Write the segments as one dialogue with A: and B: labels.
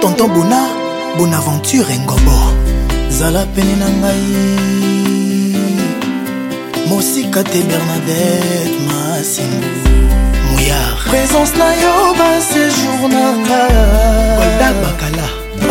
A: tonton Bona, Bonaventure Ngobo. Zala pene na ngai Mosika te Bernadette Masimbu Mouillard. Présence na yo ba séjour na ngai Golda Bakala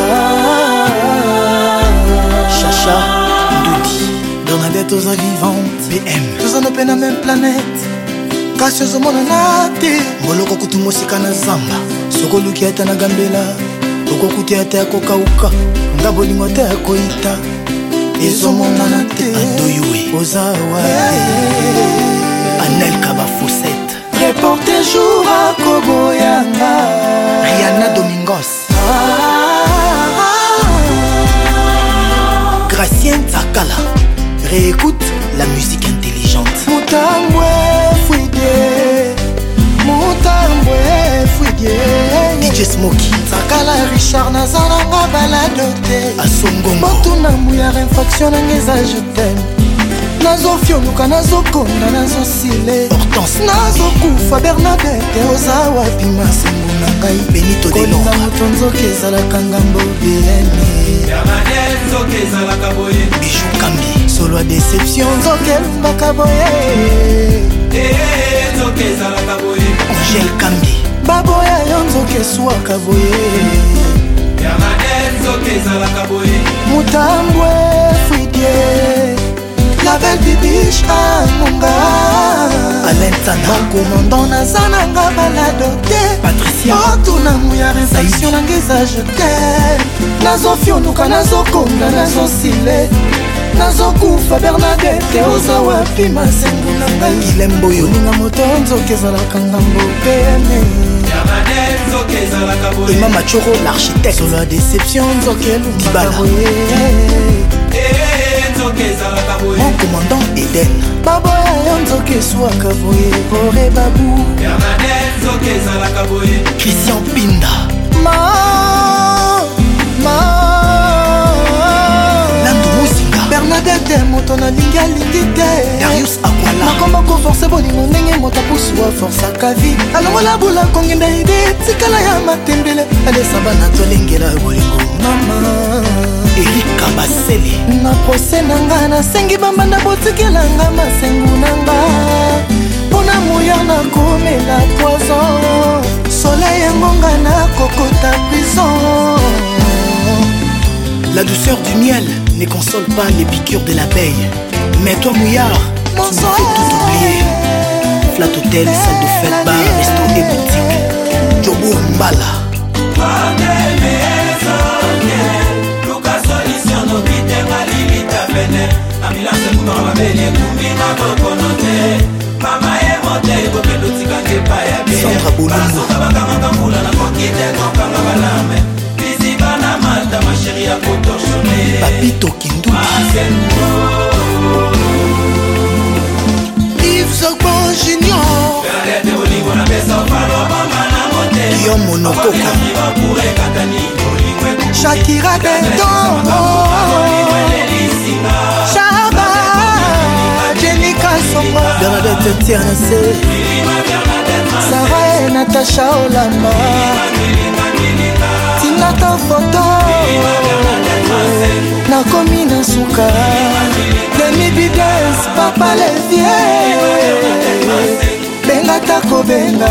A: Chacha Ndoudi Bernadette oza vivante BM toza no pe na même planète kasi ozomona na te moloko kutu mosika na zamba soko luki ata na gambela okokuti ata ya kokauka nga bolingo te ya koita ezomonana te adoyue oza wate Anel Kaba Fosette reporter jour à Koboyanga Rihanna Domingos Gracien Tsakala réécoute la musique intelligente Moutambwe Fouidie DJ Smoky Tsakala Richard Nazalanga baladote Asongongo Motuna mouya infraction nangeza je t'aime nazofionuka nazokonda nazosile Hortense nazokufa Bernadette ozawa pima sengo na ngai Benito Delonga moto nzoka ezalaka ngambo biene Bernadette nzoka ezalaka boye Bijou Kambi solo a déception nzoka elumbaka boye nzoka ezalaka boye Angèle Kambi baboya yo nzoka eswaka boye Bernadette nzoka ezalaka boye Mutambwe Fouidie la belle bibiche Amunga Alain Tana commandant Nazananga baladote Patricia Otuna mouya réflexion nangeza je t'aime nazofionuka nazokonda nazosile nazokufa Bernadette ozawa pima sengu na ngai ilemboyo ninga moto nzoka ezalaka ngambo pene Bernadette nzoka ezalaka boye Emma Machoro l'architecte solo la déception nzoka elumbaka boye mon commandant Eden baboya yo nzoka eswaka boye Bore Babou Bernadette nzoka ezalaka boye Christian Pinda Nando Musinga Bernadette moto nalingi alingi te Darius Akwala nakoma koforce bolingo ndenge moto apusuwa forsaka vi alongola bula kongenda ide tikala ya matembele alesaba na tolengela bolingo mama Eric Kabasele na prose nanga nasengi bambanda botikelanga masengu nanga mpona mouya nakomela poison soleil yangonga na kokota prison la douceur du miel ne console pas les piqûres de l'abeille mais toi mouillard tu me fais tout oublier Flat Hotel, salle de fête, bar, resto et boutique Jobo Mbala Sandra Bolongo Papito Kinduki Yves Zogbo Junior Guillaume Monokoko Shakira Benton Chaba Jenny Kasongo Bernadette Tianase Sarah et Natacha Olama Tinata Photo Nakomi Nasuka Demi Bides Papa Levier Benga Tako Benga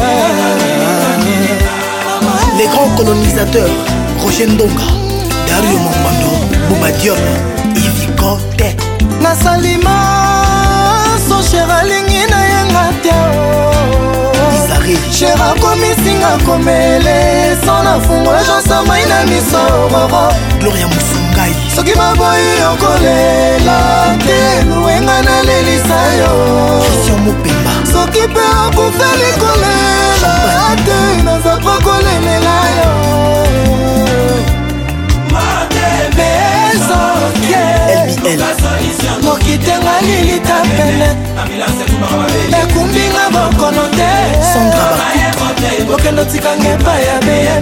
A: les grands colonisateurs Roger Ndonga Dario Mombando Bouma Diop Yves Kote Nasalima So Chera Lingi na yenga teo Isari Chera komisinga komele Sona fungo Jansa maina miso Roro Gloria Musungai Soki maboyi yokolela Te luenga na lelisa yo Christian Mopemba Soki pe akufeli kolela Te nazapo kolelela yo LBL Mokitenga lilita pene Ekumbinga bokono te Sandra Bakuta Bokendo tikange pa ya BM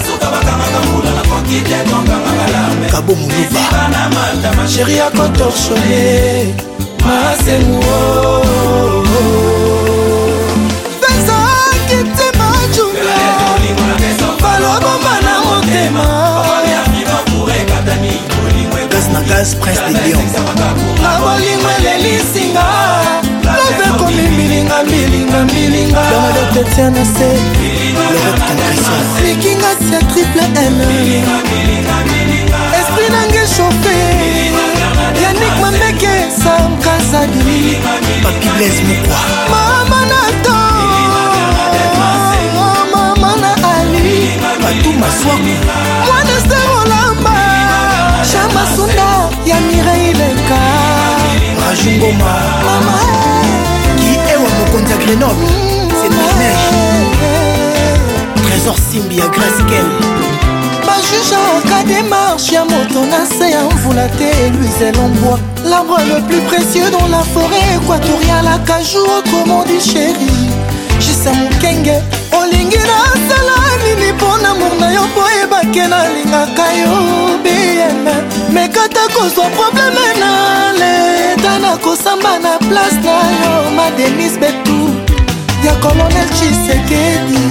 A: Kabo Moulouba Chéri ya kotorchone Masengu Fesa kitema junior Falo bomba na motema Jazz Prince de Lyon. Na bolingo elelisinga love komi milinga Dama de Tetiana se Lorette Concrétion Likinga c'est triple N Esprit nange chauffé Yannick Mameke Sam Kazadi Papi Blaise Moukwa Mama Nato Mama na Ali Patou Maswaku Mwana Sterolamba Chama Sunda Ya Mireille Leka Rajungoma Mama Qui est wa Mokonza Grenoble C'est Neige Trésor Simbi à Grace Kell Bajuge en cas démarche Ya moto na se ya mvula te Louise Lombois L'arbre le plus précieux dans la forêt équatoriale à Cajou autrement dit chéri Jisa Mukenge Olingi na sala nini pona murna yo po ebake na lingaka yo bien Mekata kozwa probleme na leta na kosamba na place na yo Ma Denise Betou Ya Colonel Tshisekedi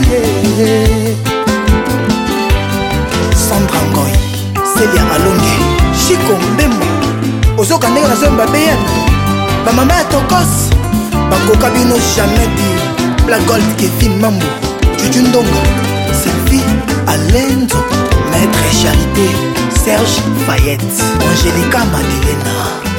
A: Sandra Ngoy Celia Alonge Chico Mbembo Ozoka ndenge na zoemba beyana Bamama ya Tokos Bakoka bino jamais dit Black Gold Kevin Mambo Juju Ndonga Sylvie Alenzo Maître Charité Serge Fayette Angelica Madelena